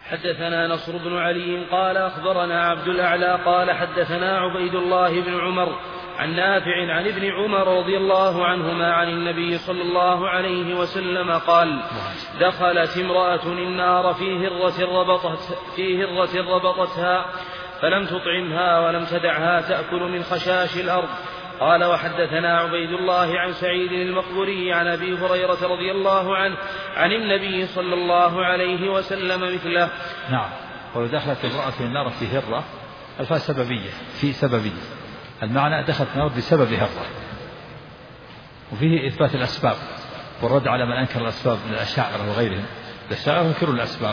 حدثنا نصر بن علي قال أخبرنا عبد الأعلى قال حدثنا عبيد الله بن عمر عن نافع عن ابن عمر رضي الله عنهما عن النبي صلى الله عليه وسلم قال: دخلت امرأة النار في هرة ربطتها فلم تطعمها ولم تدعها تأكل من خشاش الأرض. قال: وحدثنا عبيد الله عن سعيد المقبري عن أبي هريرة رضي الله عنه عن النبي صلى الله عليه وسلم مثله. نعم. ودخلت امرأة النار في هرة الفاء سببية في سببية، المعنى دخلت النار بسبب هرة، وفيه إثبات الأسباب والرد على من أنكر الأسباب من الأشاعرة وغيرهم. الأشاعرة ينكرون الأسباب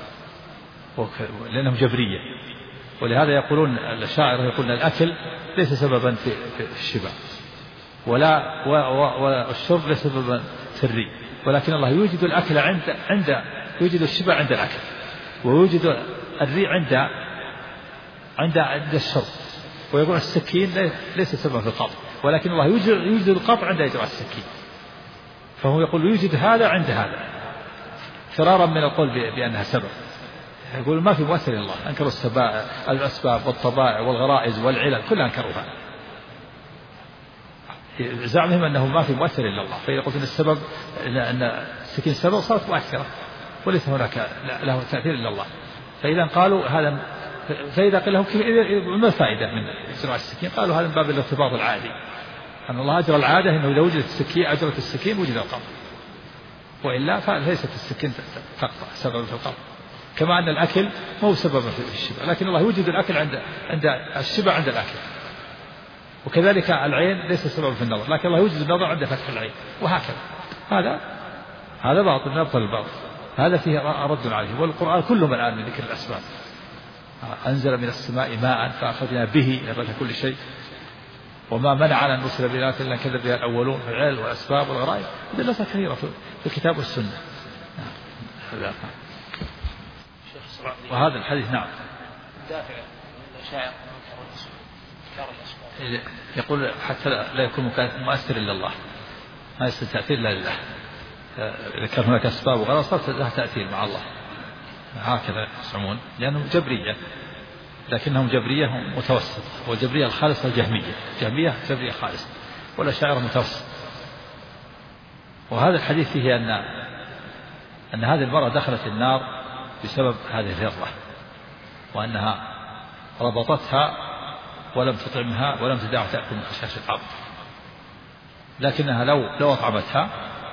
لأنهم جبرية، ولهذا يقولون الأشاعرة يقولون الأكل ليس سببا في الشبع والشرب ليس سببا في الري، ولكن الله يوجد الأكل يوجد الشبع عند الأكل، ويوجد الري عند الشرب. ويقول السكين ليس سببا في القطع، ولكن الله يوجد القطع عند يجرع السكين، فهو يقول يوجد هذا عند هذا فرارا من القول بأنها سبب. يقول ما في مؤثر إلا الله، أنكروا الأسباب والطبائع والغرائز والعلل كلها أنكروها، زعمهم أنه ما في مؤثر إلا الله، فيقول إن السبب أن السكين سبب صارت مؤثرة وليس هناك له تأثير إلا الله. فإذا قالوا هذا، فإذا قيل لهم ما الفائدة من إجراء السكين؟ قالوا هذا من باب الارتباط العادي، أن الله أجرى العادة أنه إذا وجدت السكين أجرت السكين وجد القطع، وإلا فليست السكين تقطع سبب في القطع. كما أن الأكل ما هو سببا في الشبع، لكن الله يوجد الأكل عند الشبع عند الأكل. وكذلك العين ليس سببا في النظر، لكن الله يوجد النظر عند فتح العين، وهكذا. هذا باطل من أبطل الباطل، هذا فيه رد عليه. والقرآن كله ملآن من ذكر الأسباب. أنزل من السماء ماء فأخذنا به نبات كل شيء، وما منعنا أن نرسل بالآيات إلا كذب بها الأولون، في العلل والأسباب والغرائب أدلة كثيرة في الكتاب والسنة. وهذا الحديث نعم يقول حتى لا يكون مؤثر إلا الله، ما يستطيع تأثير إلا لله. إذا كان هناك أسباب وغيرها صارت لها تأثير مع الله، هكذا يسمون، لأنهم جبرية، لكنهم جبرية متوسطة. والجبرية الخالصة الجهمية، جبرية خالصة، والأشاعرة متوسط. وهذا الحديث فيه أن هذه المرأة دخلت النار بسبب هذه الهرة، وأنها ربطتها ولم تطعمها ولم تدعها تأكل من خشاش الأرض، لكنها لو أطعمتها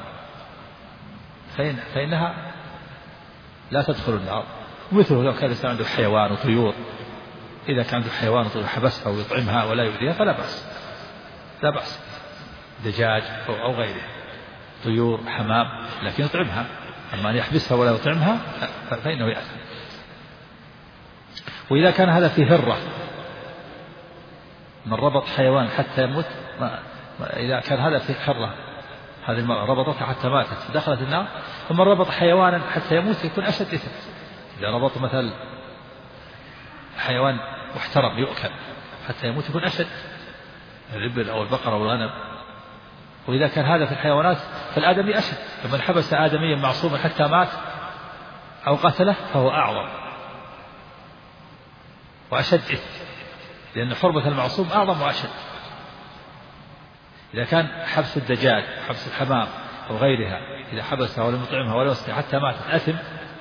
فإنها لا تدخل النار. مثله لو كان الإنسان عنده حيوان وطيور، إذا كان عنده حيوان وطيور حبسها ويطعمها ولا يؤذيها فلا بأس، لا بأس، دجاج أو غيره، طيور حمام، لكن يطعمها. أما أن يحبسها ولا يطعمها فإنه يأثم. وإذا كان هذا في هرة، من ربط حيوان حتى يموت، إذا كان هذا في هرة، هذه المرأة ربطتها حتى ماتت فدخلت النار، ومن ربط حيوانا حتى يموت يكون أشد إثم. إذا ربط مثل حيوان محترم يؤكل حتى يموت يكون أشد، الإبل أو البقرة أو الغنم. وإذا كان هذا في الحيوانات فالآدمي أشد، فمن حبس آدميا معصوما حتى مات أو قتله فهو أعظم وأشد إثم، لأن حرمة المعصوم أعظم وأشد. إذا كان حبس الدجاج، حبس الحمام أو غيرها، إذا حبسها ولم يطعمها ولا يسقيها حتى ماتت أثم.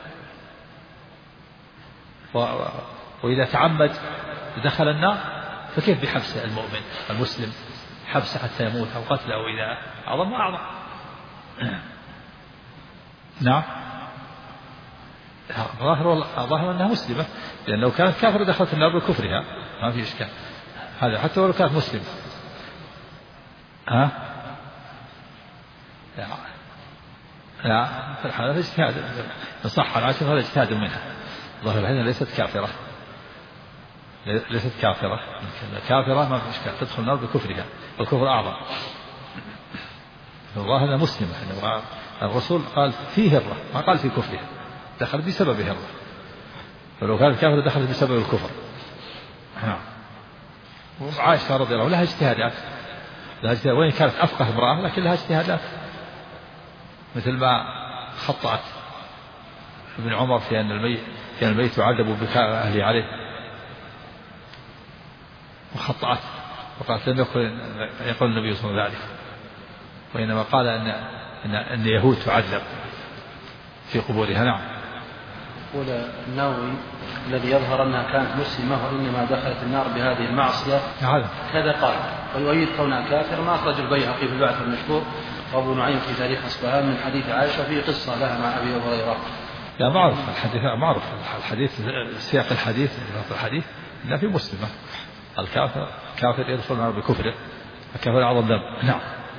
وإذا تعمد دخل النار، فكيف بحبس المؤمن المسلم، حبسه حتى يموت أو قتله أو إذا أعظم وأعظم. نعم، ظاهر أنها مسلمة، لأن لو كانت كافرة دخلت النار بكفرها ما في إشكال، هذا حتى ولو كانت مسلمة. لا هذا اجتهاد، صح العاشر هذا اجتهاد منها، ظاهر الحين ليست كافرة، ليست كافرة، كافرة ما في إشكال تدخل النار بكفرها، الكفر أعظم. الظاهر مسلمة، الرسول قال فيه هرة ما قال في كفرها، دخل بسبب هرة، فلو كانت كافرة دخلت بسبب الكفر. وعائشة رضي الله عنها لها اجتهادات، وإن كانت أفقه امرأة لكن لها اجتهادات، مثل ما خطأت ابن عمر في أن الميت يعذب بكاء أهله عليه وخطأت وقالت لم يقول النبي صلى الله عليه وسلم ذلك، وإنما قال أن اليهود تعذب في قبورها. نعم. يقول النووي الذي يظهر أنها كانت مسلمة وإنما دخلت النار بهذه المعصية كذا قال، ويؤيد كونها كافر ما أخرج البيهقي في البعث المشهور وأبو نعيم في تاريخ أصبهان من حديث عائشة في قصة لها مع أبي هريرة. لا معروف الحديث، معروف الحديث سياق الحديث لا في مسلمة الكافر كافر يدخل النار بكفره، الكافر أعظم ذنب. نعم.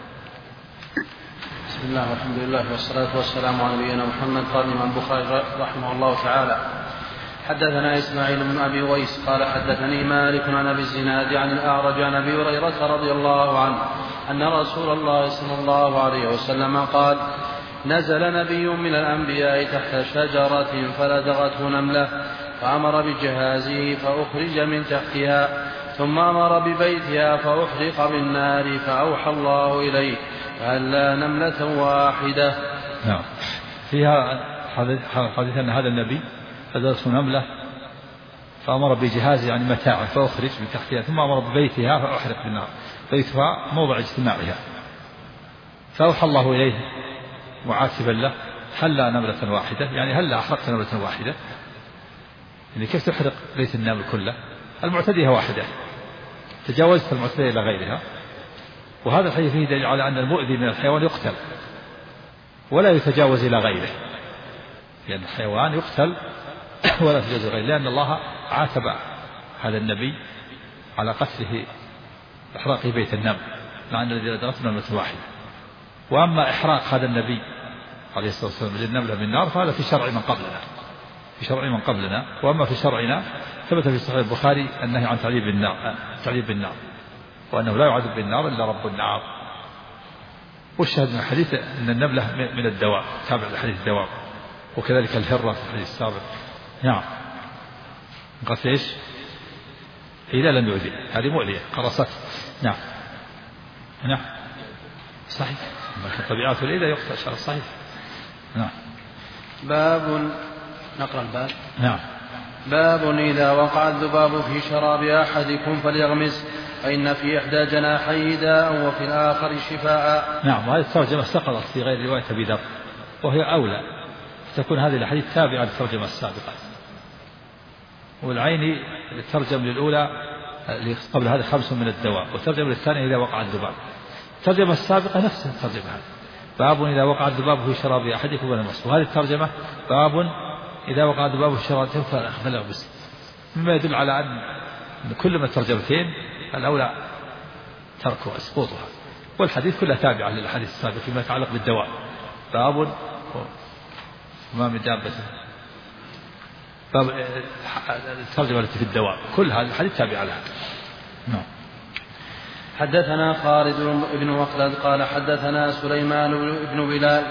بسم الله والحمد لله والصلاة والسلام على نبينا محمد. قال الإمام البخاري رحمه الله تعالى: حدثنا إسماعيل بن أبي ويس قال حدثني مالك عن أبي الزناد عن الأعرج عن أبي هريرة رضي الله عنه أن رسول الله صلى الله عليه وسلم قال: نزل نبي من الأنبياء تحت شجرة فلدغته نملة فأمر بجهازه فأخرج من تحتها، ثم أمر ببيتها فأحرق بالنار فأوحى الله إليه فهلا نملة واحدة. نعم. فيها حديث أن هذا النبي فدغته نملة فأمر بجهازه يعني متاعه فأخرج من تحتها، ثم أمر ببيتها فأحرق بالنار. بيتها موضع اجتماعها، فأوحى الله إليه معاتبا له: هلا نملة واحدة، يعني هلا أحرقت نملة واحدة، يعني كيف تحرق بيت النمل كله؟ المعتدية واحدة، تجاوزت المعتدية إلى غيرها. وهذا الحديث فيه دليل على أن المؤذي من الحيوان يقتل ولا يتجاوز إلى غيره، لأن الحيوان يقتل ولا يتجاوز إلى غيره، لأن الله عاتب هذا النبي على قتله إحراقه بيت النمل مع أن الذي لدغته نملة واحدة. وأما إحراق هذا النبي عليه الصلاة والسلام للنملة بالنار فهذا في شرع من قبلنا، وأما في شرعنا ثبت في صحيح البخاري النهي عن تعذيب بالنار، وأنه لا يعذب بالنار إلا رب النار. والشاهد من الحديث أن النملة من الدواء، تابع لحديث الدواء، وكذلك الهرة في الحديث السابق. نعم. قالت إيش؟ إذا لم يؤذي، هذه مؤذية قرصت. نعم. صحيح، طبيعته الإذا يقتل شرع صحيح. نعم. باب، نقرأ الباب. نعم. باب إذا وقع الذباب في شراب أحدكم فليغمس فإن في إحدى جناحيه داء وفي الآخر شفاء. نعم. وهذه الترجمة سقطت في غير رواية أبي ذر، وهي أولى تكون هذه الحديث تابعة للترجمة السابقة. والعيني الترجمة للأولى قبل هذا 5 من الدواء، والترجمة للثانية إذا وقع الذباب. الترجمة السابقة نفس الترجمة هذه: باب إذا وقع الذباب في شراب أحدكم فليغمس. وهذه الترجمة باب إذا وقع الذباب في شراب فليغمس، مما يدل على أن كل من الترجمتين الأولى تركها اسقوطها، والحديث كله تابع للحديث السابق فيما يتعلق بالدواء. باب ما من دابة، باب الترجمة التي في الدواء كل هذا الحديث تابع لها. نعم. حدثنا خالد بن مخلد قال حدثنا سليمان بن بلال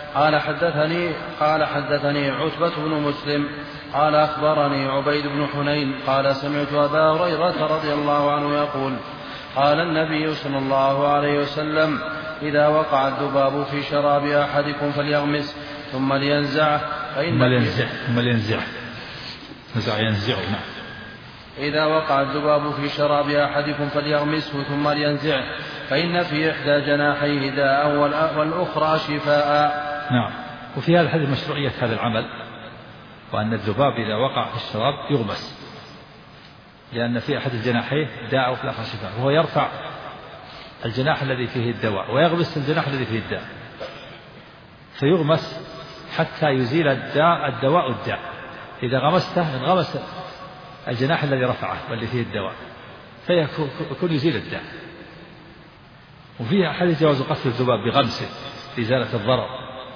قال حدثني عتبة بن مسلم قال أخبرني عبيد بن حنين قال سمعت أبا هريرة رضي الله عنه يقول: قال النبي صلى الله عليه وسلم: إذا وقع الذباب في شراب أحدكم فليغمس ثم لينزعه إذا وقع الذباب في شراب أحدكم فليغمسه ثم لينزعه فإن في إحدى جناحيه داء والأخرى شفاء. نعم. وفي هذا الحديث مشروعية هذا العمل، وأن الذباب إذا وقع في الشراب يغمس، لأن في أحد الجناحيه داء وفي الآخر شفاء، وهو يرفع الجناح الذي فيه الدواء ويغمس الجناح الذي فيه الداء، فيغمس حتى يزيل الدواء الداء. إذا غمسته انغمس الجناح الذي رفعه والذي فيه الدواء فيكون يزيل الداء. وفيها حديث جواز قتل الذباب بغمسه لإزالة الضرر،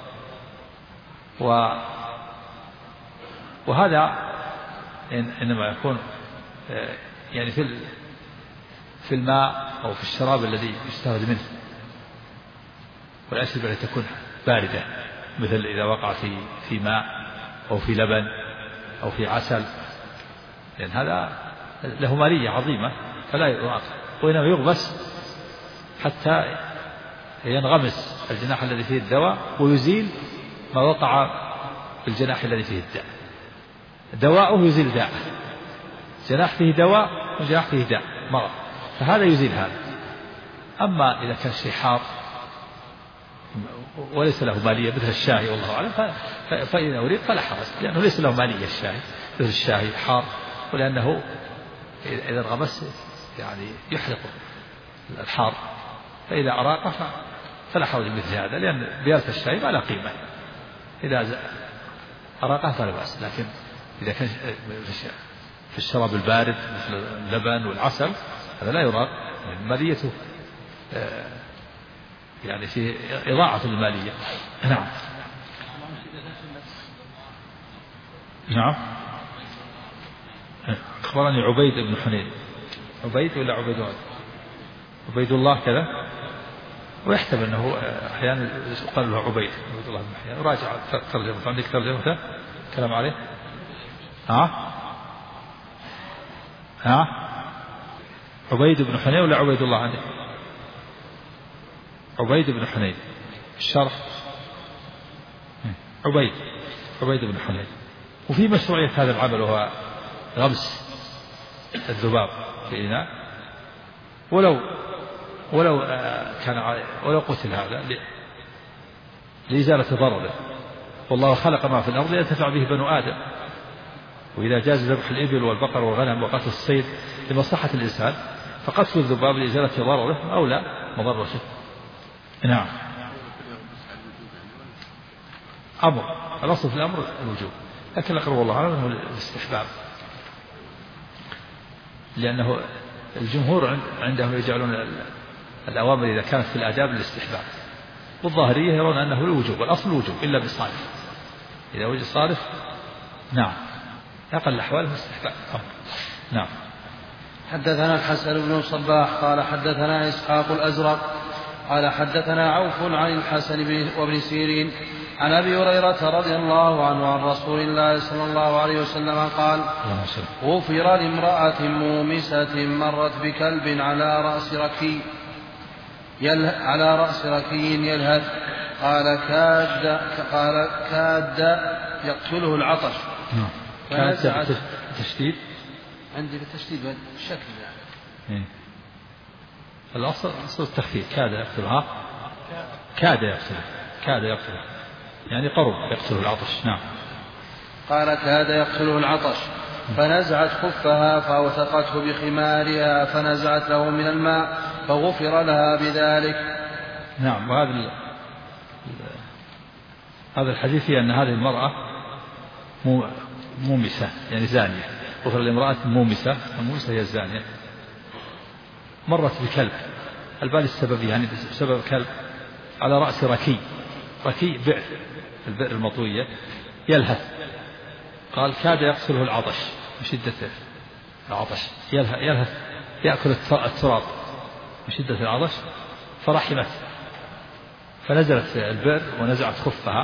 وهذا إنما يكون يعني في الماء أو في الشراب الذي يستفاد منه، والأشربة التي تكون باردة مثل إذا وقع في ماء أو في لبن أو في عسل، لأن هذا له مالية عظيمة فلا يؤاخذ، وإنما يغمس حتى ينغمس الجناح الذي فيه الدواء ويزيل ما وقع بالجناح الذي فيه الداء، دواؤه يزيل داء، جناح فيه دواء وجناح فيه داء مرض، فهذا يزيل هذا. أما إذا كان شيء حار وليس له مالية مثل الشاهي والله أعلم فإذا أريد فلا حرج، لأنه ليس له مالية الشاهي مثل الشاهي حار، ولأنه إذا انغمس يعني يحرق الحار، فإذا أراقه فلا حرج مثل هذا، لأن بيالة الشاي ما لا قيمة، إذا أراقه فلا بأس. لكن إذا كان في الشراب البارد مثل اللبن والعسل هذا لا يراق، ماليته يعني في إضاعة المالية. نعم. نعم. أخبرني عبيد بن حنين، عبيد ولا عبيد الله؟ عبيد الله كذا، ويحتمل أنه أحيانا يقال له عبيد الله بن حنين. راجع ترجمة، عندك ترجمة كلام عليه؟ عبيد بن حنين ولا عبيد الله عندك؟ عبيد بن حنين الشرح عبيد بن حنين. وفي مشروعية هذا العمل وهو غمس الذباب في إناء، ولو قتل هذا لإزالة ضرره، والله خلق ما في الأرض ينتفع به بنو آدم، وإذا جاز ذبح الإبل والبقر والغنم وقتل الصيد لمصلحة الإنسان فقتل الذباب لإزالة ضرره أولى مضرته. نعم. أمر الأصل في الأمر الوجوب، لكن الأقرب والله أعلم أنه الاستحباب، لأنه الجمهور عندهم يجعلون الأوامر إذا كانت في الآداب للاستحباب، والظاهرية يرون أنه الوجوب، والأصل الوجوب إلا بالصارف، إذا وجد صارف نعم أقل الأحوال الاستحباب. نعم. حدثنا الحسن بن الصباح قال حدثنا إسحاق الأزرق قال حدثنا عوف عن الحسن وابن سيرين عن أبي هريرة رضي الله عنه عن رسول الله صلى الله عليه وسلم قال غفر لامرأة مومسة مرت بكلب على رأس ركي يلهث قال كاد يقتله العطش. كاد تشديد عندي بالتشديد بالشكل يعني. الأصل التخفيف، كاد يقتلها، كاد يقتله يعني قرب يقتله العطش. نعم. قال كاد يقتله العطش فنزعت خفها فأوثقته بخمارها فنزعت له من الماء فغفر لها بذلك. نعم. وهذا الحديث فيه أن هذه المرأة مومسة يعني زانية، غفر لامرأة مومسة، المومسة هي الزانية، مرت بكلب، البال السبب يعني بسبب كلب على رأس ركي بئر، البئر المطوية يلهث، قال كاد يقتله العطش من شدة العطش، يلهث يأكل التراب من شدة العطش، فرحمت فنزلت البئر ونزعت خفها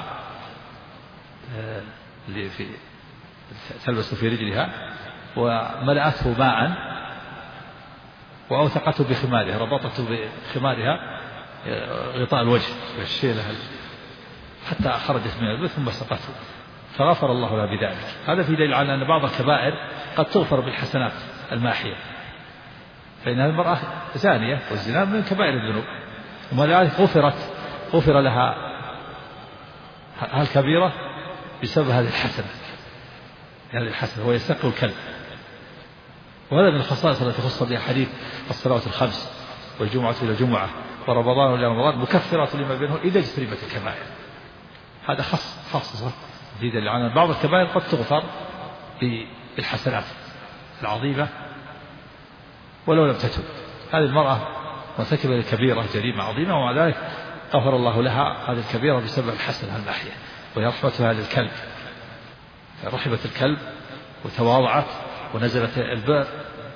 اللي تلبس في رجلها وملأته ماء وأوثقته بخمارها، ربطته بخمارها غطاء الوجه والشيلة حتى خرجت من البئر ثم سقته فغفر الله لها بذلك. هذا في دليل على أن بعض الكبائر قد تغفر بالحسنات الماحية، فإن المرأة زانية والزنا من كبائر الذنوب، ومع غفر لها الكبيرة بسبب هذه الحسنة، هذه الحسنة هو يستقل الكلب. وهذا من الخصائص التي خص بها حديث الصلوات الخمس والجمعة إلى جمعة ورمضان إلى رمضان مكفرات لما بينهم إذا اجتنبت الكبائر. هذا خاص جديد لأن بعض الكبائر قد تغفر بالحسنات العظيمة ولو لم تتب. هذه المرأة مرتكبة لكبيرة جريمة عظيمة ومع ذلك غفر الله لها هذه الكبيرة بسبب الحسنة الماحية، وهي رحمتها للكلب، رحمت الكلب وتواضعت ونزلت البئر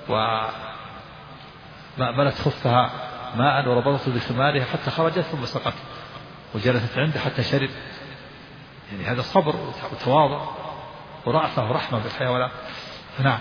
وملت خفها ماء وربطته بخمارها حتى خرجت ثم سقط وجلست عنده حتى شرب. يعني هذا صبر وتواضع ورأفة ورحمة بالحيوانات. نعم.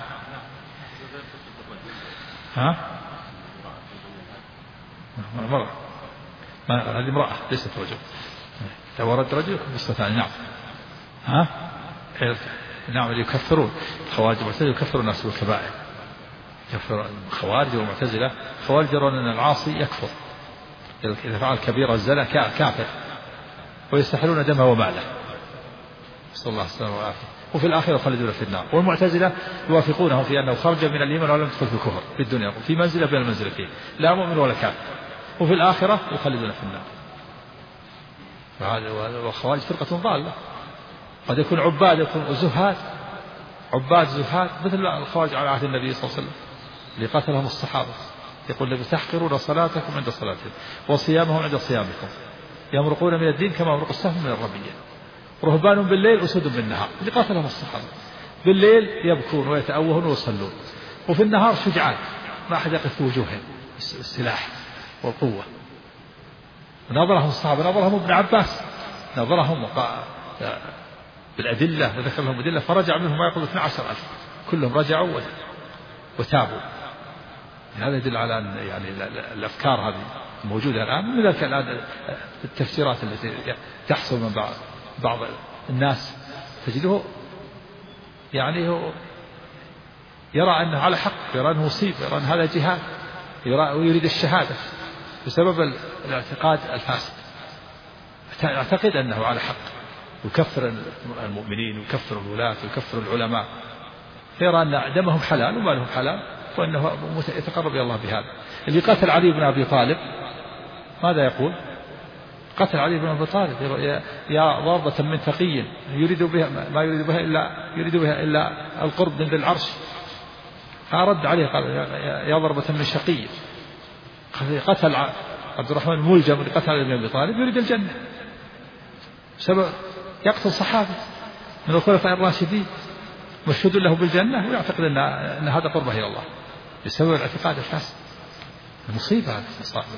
مرة هذه امرأة ليست رجل، لو ورد رجل قصة ثانية. نعم. نعم يكفرون الخوارج والمعتزلة يكفرون الناس بالكبائر. يكفر الخوارج والمعتزلة. الخوارج يرون أن العاصي يكفر إذا فعل كبيرة الزنا كافر ويستحلون دمه وماله صلى الله عليه وسلم والعافية. وفي الآخرة يخلدون في النار. والمعتزلة يوافقونه في أنه خرج من الإيمان ولم يدخل في الكفر في الدنيا في منزلة بين المنزلتين لا مؤمن ولا كافر. وفي الآخرة يخلدون في النار. والخوارج فرقة ضالة. قد يكون عباد يكون زهاد مثل الخوارج على عهد النبي صلى الله عليه وسلم اللي قتلهم الصحابة. يقول النبي تحقرون صلاتكم عند صلاتهم وصيامهم عند صيامكم يمرقون من الدين كما يمرق السهم من الرمية. رهبان بالليل أسود بالنهار اللي قتلهم الصحابة. بالليل يبكون ويتأوهون ويصلون وفي النهار شجعان ما أحد يقف في وجوههم السلاح والقوة. نظرهم الصحابة نظرهم ابن عباس نظرهم بالأدلة وذكر لهم أدلة فرجع منهم ما يقول 12,000 كلهم رجعوا وتابوا. هذا يدل على أن يعني الأفكار هذه موجودة الآن. من ذلك الآن التفسيرات التي تحصل من بعض الناس تجده يعني هو يرى أنه على حق يرى أنه مصيب يرى أن هذا جهاد ويريد الشهادة بسبب الاعتقاد الفاسد. يعتقد أنه على حق يكفر المؤمنين ويكفر الولاة ويكفر العلماء يرى أن دمهم حلال ومالهم حلال وأنه يتقرب إلى الله بهذا. اللي قتل علي بن أبي طالب ماذا يقول؟ قتل علي بن أبي طالب يا ضربة من تقي يريد بها ما يريد بها إلا القرب من العرش. فرد عليه قال يا ضربة من شقي. قتل عبد الرحمن الملجم اللي قتل علي بن أبي طالب يريد الجنة سبب يقتل صحابي من الخلفاء الراشدين مشهود له بالجنة ويعتقد أن هذا قربه إلى الله بسبب الاعتقاد الفاسد. المصيبة هذه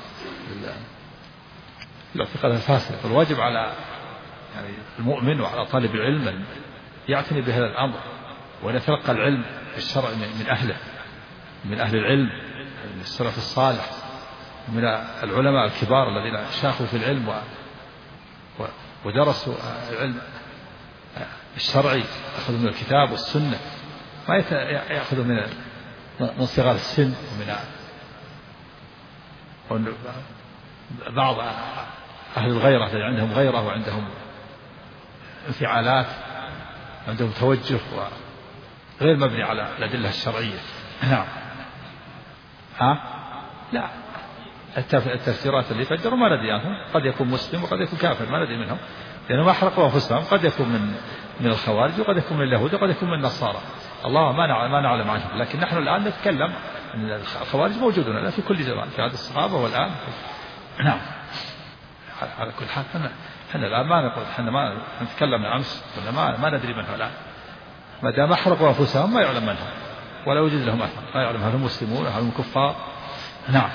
الاعتقاد الفاسد. فالواجب على يعني المؤمن وعلى طالب العلم أن يعتني بهذا الأمر وأن يتلقى العلم الشرع من أهل العلم من السلف الصالح من العلماء الكبار الذين شاخوا في العلم ودرسوا العلم الشرعي يأخذوا من الكتاب والسنة ما يأخذوا من صغار السن ومن بعض أهل الغيرة الذين عندهم غيرة وعندهم انفعالات عندهم توجه غير مبني على الأدلة الشرعية. نعم لا التفسيرات اللي فجروا ما ندري عنهم قد يكون مسلم وقد يكون كافر ما ندري منهم لأنهم ما أحرقوا أنفسهم قد يكون من الخوارج وقد يكون من اليهود وقد يكون من النصارى الله ما نعلم عنهم. لكن نحن الآن نتكلم أن الخوارج موجودون الآن في كل زمان في عهد الصحابة والآن نعم. على كل حال احنا الآن ما نقول احنا ما نتكلم أمس ما ندري منهم الآن ما دام أحرقوا أنفسهم ما يعلم منهم ولا يوجد لهم أثر ما يعلم هل هم مسلمون هل هم كفار. نعم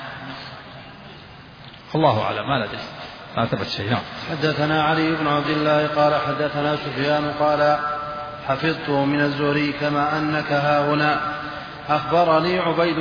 الله أعلم ما ندري ما ثبت شيء. نعم. حدثنا علي بن عبد الله قال حدثنا سفيان قال حفظته من الزهري كما أنك هاهنا. أخبرني عبيد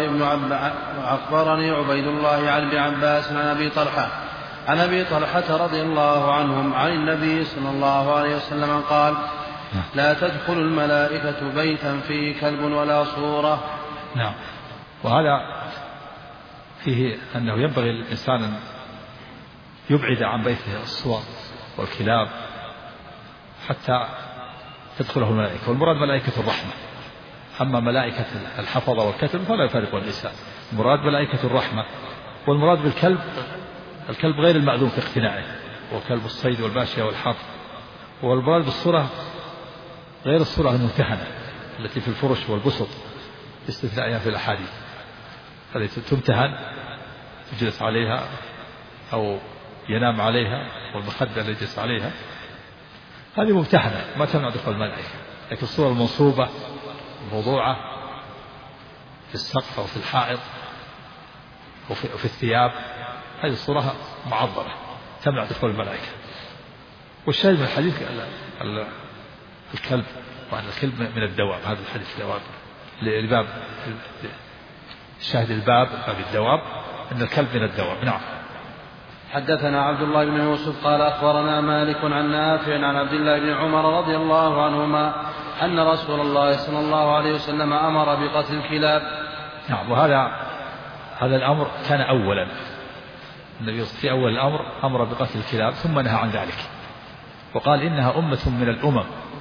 الله عن ابن عباس عن أبي طلحة رضي الله عنهم عن النبي صلى الله عليه وسلم قال لا تدخل الملائكة بيتا فيه كلب ولا صورة. نعم. وهذا فيه أنه ينبغي الإنسان أن يبعد عن بيته الصور والكلاب حتى تدخله الملائكة. والمراد ملائكة الرحمة. أما ملائكة الحفظة والكتب فلا يفارق النساء. المراد ملائكة الرحمة. والمراد بالكلب الكلب غير المأذون في اقتنائه وكلب الصيد والماشية والحرث. والمراد بالصورة غير الصورة الممتهنة التي في الفرش والبسط باستثنائها في الأحاديث التي تمتهن تجلس عليها أو ينام عليها والمخدة اللي يجلس عليها هذه ممتهنة ما تمنع دخول الملائكة. لكن الصورة المنصوبة الموضوعة في السقف أو في الحائط وفي الثياب هذه الصورة معظمة تمنع دخول الملائكة. والشاهد من الحديث الكلب وأن الكلب من الدواب. هذا الحديث الدواب لباب الشاهد باب الدواب أن الكلب من الدواب. نعم. حدثنا عبد الله بن يوسف قال أخبرنا مالك عن نافع عن عبد الله بن عمر رضي الله عنهما أن رسول الله صلى الله عليه وسلم أمر بقتل الكلاب. نعم. وهذا الأمر كان أولا، النبي في أول الأمر أمر بقتل الكلاب ثم نهى عن ذلك وقال إنها أمة من الأمم.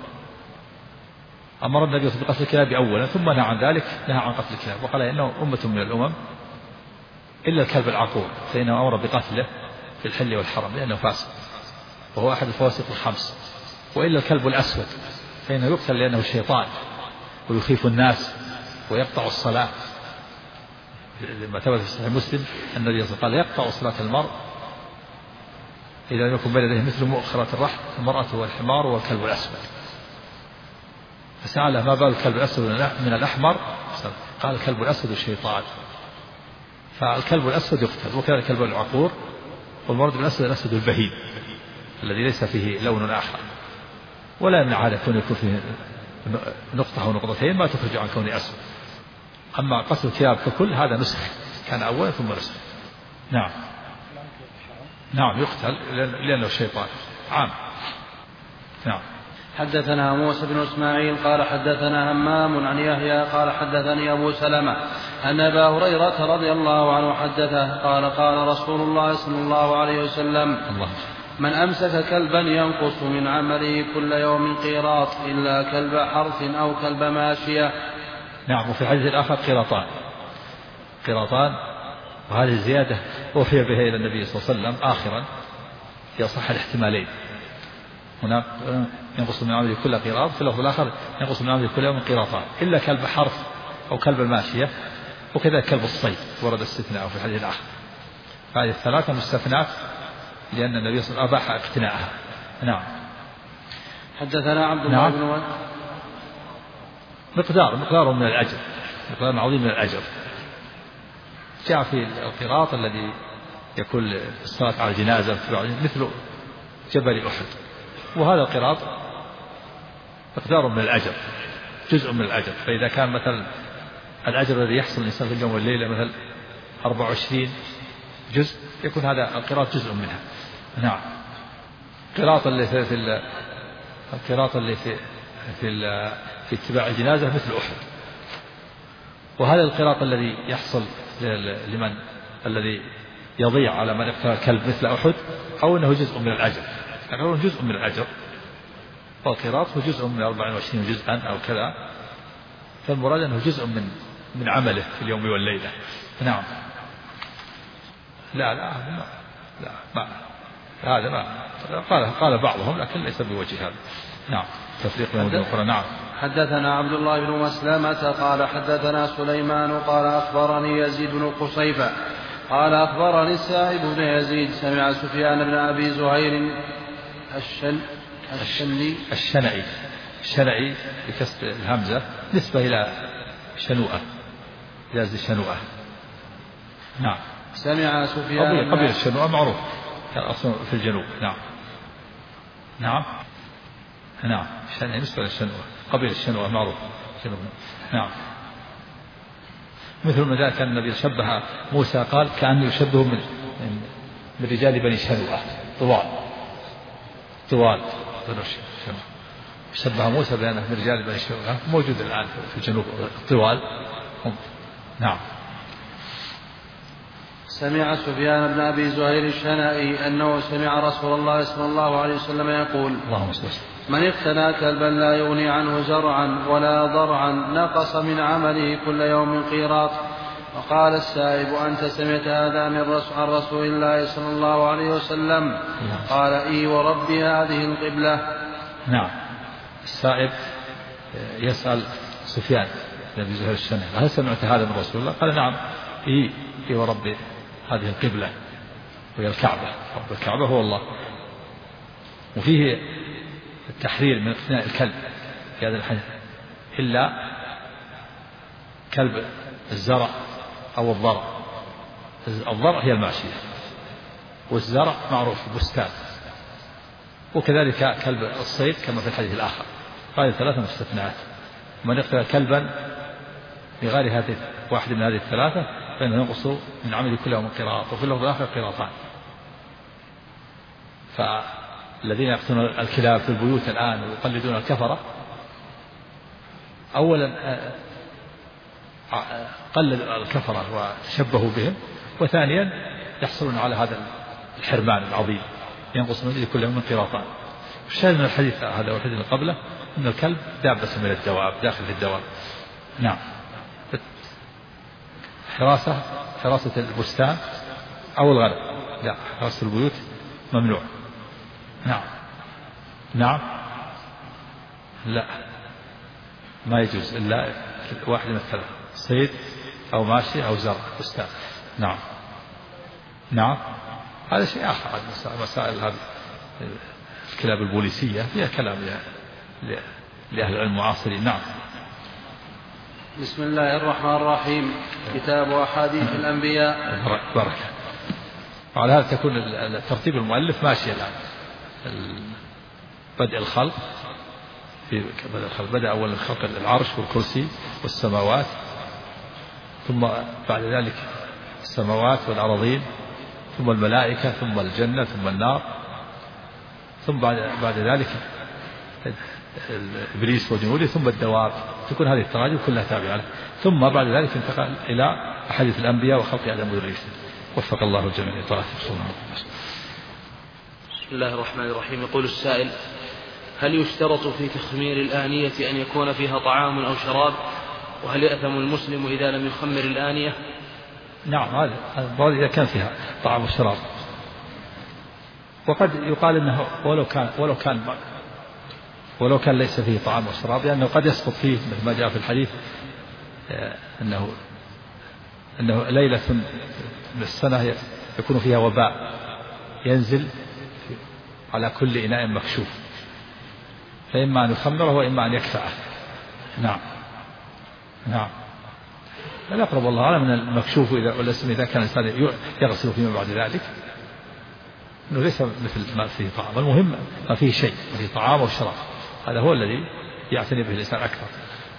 أمر النبي بقتل الكلاب أولا ثم نهى عن ذلك، نهى عن قتل الكلاب وقال إنه أمة من الأمم إلا الكلب العقور فإنه أمر بقتله في الحل والحرم لأنه فاسق وهو أحد الفواسق الخمس، وإلا الكلب الأسود فإنه يقتل لأنه شيطان ويخيف الناس ويقطع الصلاة. لما ثبت في صحيح مسلم أن النبي صلى الله عليه وسلم يقطع صلاة المرء إذا لم يكن بين يديه مثل مؤخرة الرحل المرأة والحمار والكلب الأسود. فسأله ما بال الكلب الأسود من الأحمر؟ قال الكلب الأسود الشيطان. فالكلب الأسود يقتل، وكذلك الكلب العقور، والمراد بالأسود الأسود البهيم الذي ليس فيه لون آخر، ولا يمنع هذا كون يكون فيه نقطة أو نقطتين ما تخرج عن كونه أسود. أما قتل الكلاب ككل هذا نسخ، كان أولا ثم نسخ. نعم. نعم يقتل لأنه الشيطان عام. نعم. حدثنا موسى بن إسماعيل قال حدثنا همام عن يحيى قال حدثني أبو سلمة أن أبا هريرة رضي الله عنه حدثه قال قال رسول الله صلى الله عليه وسلم من أمسك كلبا ينقص من عمله كل يوم قيراط إلا كلب حرث أو كلب ماشية. نعم. وفي الحديث الآخر قيراطان، وهذه الزيادة أوحي بها إلى النبي صلى الله عليه وسلم آخرا في أصح الاحتمالين. هناك ينقص من عمله كل قيراط، في اللفظ الآخر ينقص من عمله كل يوم قيراطان إلا كلب حرث أو كلب الماشية، وكذا كلب الصيد ورد استثناءه في الحديث الآخر. هذه الثلاثة مستثنات لأن النبي صلى الله عليه وسلم أباح اقتناءها. نعم. حدثنا عبد الله بن وهب مقدار من الأجر، مقدار عظيم من الأجر. جاء في القيراط الذي يكون الصلاة على الجنازة مثل جبل أحد، وهذا القيراط مقدار من الأجر، جزء من الأجر. فإذا كان مثلا الأجر الذي يحصل الإنسان في اليوم والليلة مثل 24 جزء، يكون هذا القيراط جزء منها. نعم. القيراط اللي في اتباع الجنازة مثل أحد، وهذا القيراط الذي يحصل لمن الذي يضيع على من اقتنى كلب مثل أحد، أو أنه جزء من الأجر، يقولون جزء من الأجر، والقيراط هو جزء من 24 جزءا أو كذا، فالمراد أنه جزء من عمله في اليوم والليلة. نعم. لا هذا ما قال بعضهم لكن ليس بوجه هذا. نعم. تفريق بين القرآن. نعم. حدثنا عبد الله بن مسلمة قال حدثنا سليمان قال أخبرني يزيد بن قصيبة قال أخبرني السائب بن يزيد سمع سفيان بن أبي زهير الشنعي بكسر الهمزة نسبة إلى شنوءة، جاز شنوءة. نعم. سمع سفيان قبيل الشنوءة معروف كان أصلا في الجنوب. نعم. الشنعي نسبة إلى الشنوءة، قبيل الشنوءة معروف جنوب. نعم. مثل ما ذلك النبي شبه موسى قال كأنه يشبه من رجال بني شنوءة طوال شبه موسى بأنه من رجال بني شنوءة، موجود الآن في الجنوب طوال. نعم. سمع سفيان بن أبي زهير الشنائي أنه سمع رسول الله صلى الله عليه وسلم يقول من اقتنى كلبا لا يغني عنه زرعا ولا ضرعا نقص من عمله كل يوم قيراط. وقال السائب أنت سمعت هذا عن رسول الله صلى الله عليه وسلم؟ قال إي وربي هذه القبلة. نعم. السائب يسأل سفيان بن أبي زهير الشنائي هل سمعت هذا من رسول الله؟ قال نعم. إي وربي هذه القبلة وهي الكعبة، رب الكعبة هو الله. وفيه التحرير من اقتناء الكلب في هذا الحديث إلا كلب الزرع أو الضرع. الضرع هي الماشية، والزرع معروف البستان، وكذلك كلب الصيد كما في الحديث الآخر. هذه ثلاثة مستثنات. من اقتنى كلبا بغير هذه واحد من هذه الثلاثة فإنه ينقص من عمله كله من قراط، وفي اللفظ الآخر قراطان. فالذين يقتلون الكلاب في البيوت الآن ويقلدون الكفرة أولا قلد الكفرة وتشبهوا بهم، وثانيا يحصلون على هذا الحرمان العظيم ينقص من الأجر كل يوم قراطان. الشاهد من الحديث هذا والحديث اللي قبله أن الكلب دابة من الدواب داخل في الدواب. نعم. حراسة البستان أو الغنم، لا، حراسة البيوت ممنوع. نعم. نعم. لا، ما يجوز إلا واحد من الثلاث: صيد أو ماشي أو زرع بستان. نعم. نعم. هذا شيء آخر. مسائل هذه الكلاب البوليسية فيها كلام لأهل العلم المعاصرين. نعم. بسم الله الرحمن الرحيم. كتاب أحاديث الأنبياء. بركة. وعلى هذا تكون ترتيب المؤلف ماشي الآن. بدء الخلق بدأ أولا الخلق العرش والكرسي والسماوات، ثم بعد ذلك السماوات والأراضين، ثم الملائكة، ثم الجنة، ثم النار، ثم بعد ذلك إبليس وجنوده، ثم الدواب. تكون هذه التراجم كلها تابعة له. ثم بعد ذلك انتقل إلى أحاديث الأنبياء وخلق آدم وذريته. وفق الله الجميع لطاعته. بسم الله الرحمن الرحيم. يقول السائل: هل يشترط في تخمير الآنية أن يكون فيها طعام أو شراب؟ وهل يأثم المسلم إذا لم يخمر الآنية؟ نعم، هذا إذا كان فيها طعام وشراب. وقد يقال انه ولو كان ليس فيه طعام وشراب، لانه قد يسقط فيه مثل ما جاء في الحديث انه ليلة من السنة يكون فيها وباء ينزل على كل إناء مكشوف، فإما أن يخمره وإما أن يكفأه. نعم. نعم. الأقرب والله أعلم من المكشوف إذا كان الإنسان يغسل فيما بعد ذلك، إنه ليس مثل ما فيه طعام. المهم ما فيه شيء، ما فيه طعام وشراب، هذا هو الذي يعتني به الإنسان أكثر.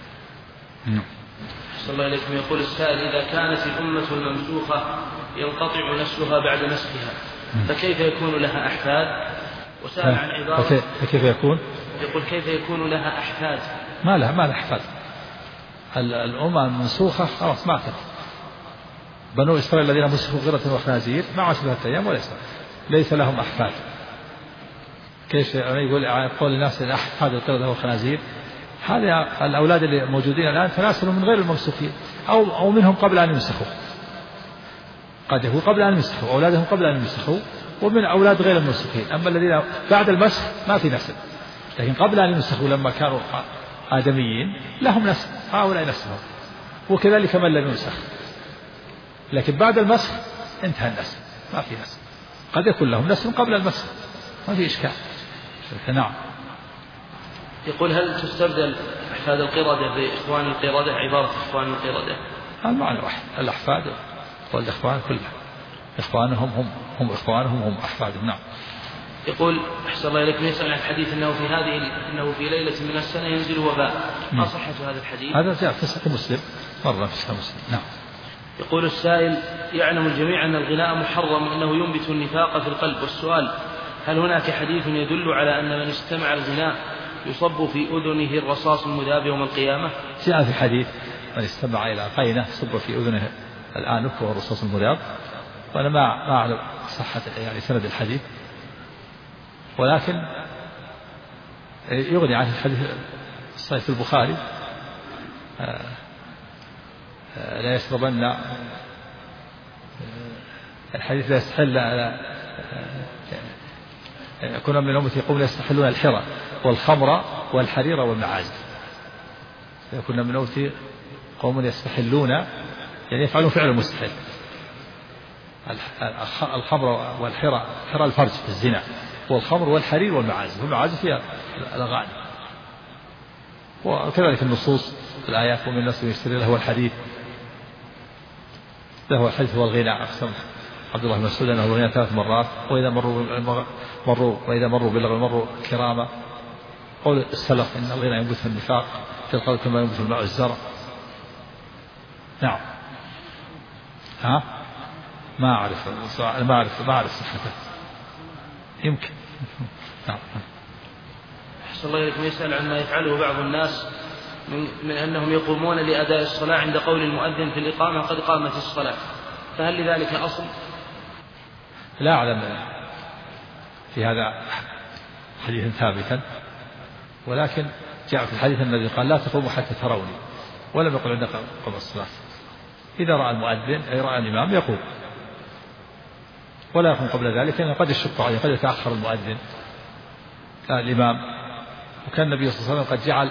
صلى الله عليه وسلم. يقول السائل: إذا كانت الأمة الممسوخة ينقطع نسلها بعد مسخها، فكيف يكون لها أحفاد؟ وسأل عن عبارة فكيف يكون؟ يقول: كيف يكون لها أحفاد؟ ما لها أحفاد. الأمة المنسوخة خلاص ماتت. بنو إسرائيل الذين مسخوا قردة وخنازير ما عاشوا 3 أيام ليس لهم أحفاد. كيف يقول الناس أحفاد القردة والخنازير؟ هذا الأولاد اللي موجودين الآن تناسلوا من غير الممسوخين أو منهم قبل أن يمسخوا. قد يكون قبل أن يمسخوا أولادهم قبل أن يمسخوا، ومن أولاد غير الممسوخين. أما الذين بعد المسخ ما في نسل، لكن قبل أن يمسخوا لما كانوا آدميين لهم نسل، هؤلاء نسلهم. وكذلك من لم يمسخ، لكن بعد المسخ انتهى النسل، ما في نسل. قد يكون لهم نسل قبل المسخ، ما في إشكال. نعم. يقول: هل تستبدل أحفاد القردة بإخوان القردة؟ عبارة إخوان القردة المعنى واحد، الأحفاد والإخوان كلها، إخوانهم هم إخوانهم هم أحفادهم. نعم. يقول: أحسن الله إليكم، يسأل عن حديث أنه في ليلة من السنة ينزل وباء، ما صحة هذا الحديث؟ هذا جاء في صحيح مسلم، مرة في صحيح مسلم. نعم. يقول السائل: يعلم الجميع أن الغناء محرم وأنه ينبت النفاق في القلب، والسؤال: هل هناك حديث يدل على أن من استمع الغناء يصب في أذنه الرصاص المذاب يوم القيامة؟ جاء في حديث: من استمع إلى قينة صب في أذنه الآنف والرصاص المذاب. وأنا ما أعلم صحة سند الحديث، ولكن يغني عن الحديث الصحيح في البخاري: لا يشربن، الحديث لا يستحل يكون من أمتي قوم يستحلون الحرى والخمر والحرير والمعازف. يكون من أمتي قوم يستحلون، يعني يفعلون فعل مستحيل. الخمر والحرى، حرى الفرج في الزنا، والخمر والحرير والمعازف. والمعازف هي الأغاني. وكذلك النصوص الآيات: ومن الناس يشتري له الحديث، له الحديث هو الغناء. أقسم عبد الله بن مسعود أنه الغناء 3 مرات: وإذا مروا باللغو مروا كراما. قول السلف: إن الغناء ينبت النفاق في القلب كما ينبت الماء الزرع. نعم. ما أعرف صحته، يمكن نعم. أحسن الله إليكم. يسأل عما يفعله بعض الناس من أنهم يقومون لأداء الصلاة عند قول المؤذن في الإقامة قد قامت الصلاة، فهل لذلك أصل؟ لا أعلم في هذا حديثا ثابتا، ولكن جاء في الحديث الذي قال لا تقوموا حتى تروني، ولم يقل عند قام الصلاة. إذا رأى المؤذن أي رأى الإمام يقوم، ولا يقوم قبل ذلك، لأنه قد يشق عليه، قد يتأخر المؤذن الإمام. وكان النبي صلى الله عليه وسلم قد جعل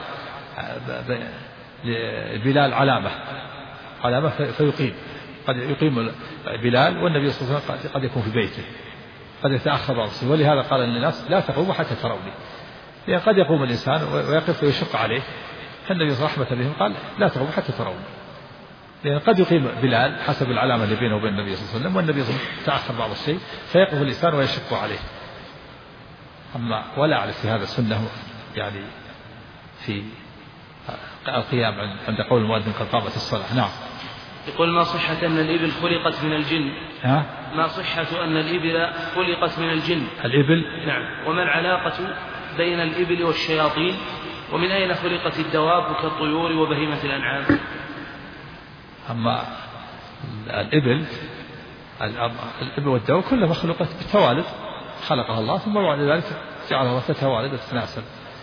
لبلال علامة فيقيم، قد يقيم بلال والنبي صلى الله عليه وسلم قد يكون في بيته، قد يتأخر بعض. ولهذا قال للناس لا تقوموا حتى تروني، لأن قد يقوم الإنسان ويقف ويشق عليه، فالنبي صلى الله عليه وسلم رحمة بهم قال لا تقوموا حتى تروني، لأن قد يقيم بلال حسب العلامة اللي بينه وبين النبي صلى الله عليه وسلم، والنبي صلى الله عليه وسلم تأخر بعض الشيء فيقف الإنسان ويشق عليه. أما ولا أعرف في هذا سنة يعني في القيام عند قول المؤذن قد قامت الصلاة. نعم. يقول ما صحة أن الإبل خلقت من الجن؟ ما صحة أن الإبل خلقت من الجن؟ الإبل؟ نعم. وما العلاقة بين الإبل والشياطين؟ ومن أين خلقت الدواب كالطيور وبهيمة الأنعام؟ أما الإبل والدواب كلها خلقت بالتوالد، خلقها الله ثم بعد ذلك جعلها الله تتوالد وتتناسل.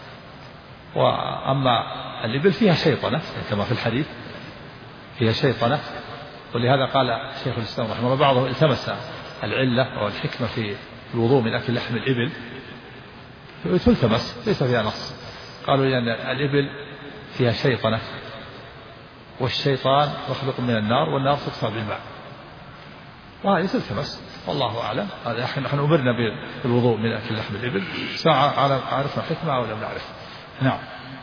وأما الإبل فيها شيطنة كما في الحديث، فيها شيطنة، ولهذا قال شيخ الإسلام رحمه الله بعضهم التمس العلة والحكمة في الوضوء من أكل لحم الإبل، تلتمس ليس فيها نص. قالوا لأن الإبل فيها شيطنة، والشيطان مخلوق من النار، والنار تطفى بالماء، وهذه تلتمس والله أعلم. هذا نحن أمرنا بالوضوء من أكل لحم الإبل سواء عرفنا حكمة أو لم نعرف. نعم.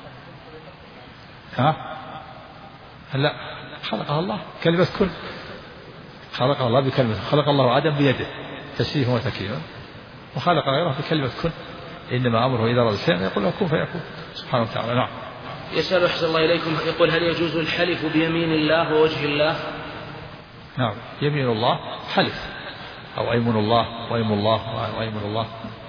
لا، خلقها الله كلمة كن، خلقها الله بكلمة، خلق الله آدم بيده تشريفا وتكريما، وخلق غيره بكلمة كن، إنما أمره إذا أراد شيئا يقول له كن فيكون سبحانه وتعالى. نعم. يسأل أحسن الله إليكم، يقول هل يجوز الحلف بيمين الله ووجه الله؟ نعم، يمين الله حلف، أو أيمن الله وأيم الله وأيمن الله،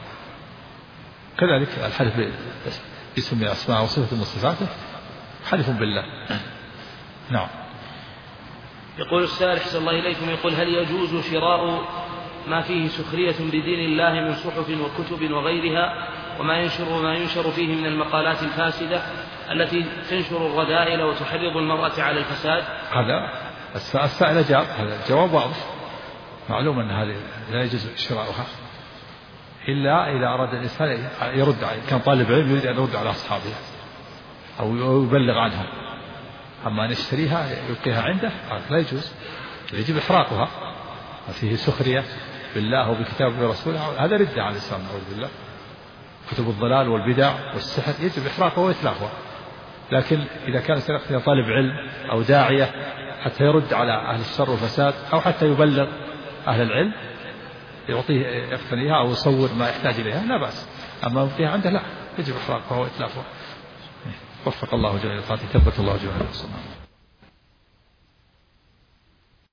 كذلك الحلف باسم من الأسماء وصفة من صفاته حلف بالله. نعم. يقول السائل أحسن الله إليكم، يقول هل يجوز شراء ما فيه سخرية بدين الله من صحف وكتب وغيرها، وما ينشر فيه من المقالات الفاسدة التي تنشر الرذائل وتحرض المرأة على الفساد؟ هذا السائل أجاب، هذا الجواب واضح، معلوم أن هذه لا يجوز شراؤها إلا إذا أراد الإنسان يرد عليه، كان طالب علم يريد أن يرد على أصحابه أو يبلغ عنها. أما أن يشتريها يبقيها عنده لا يجوز، يجب إحراقها، فيه سخرية بالله وبكتابه ورسوله، هذا ردة على الإسلام نعوذ بالله. كتب الضلال والبدع والسحر يجب إحراقها وإتلافها. لكن إذا كان سيقتني طالب علم أو داعية حتى يرد على أهل الشر والفساد، أو حتى يبلغ أهل العلم يعطيه يقتنيها أو يصور ما يحتاج إليها لا بأس. أما يبقيها عنده لا، يجب إحراقها وإتلافها. وفق الله جميع الخاطئين، ثبت الله جميع المسلمين.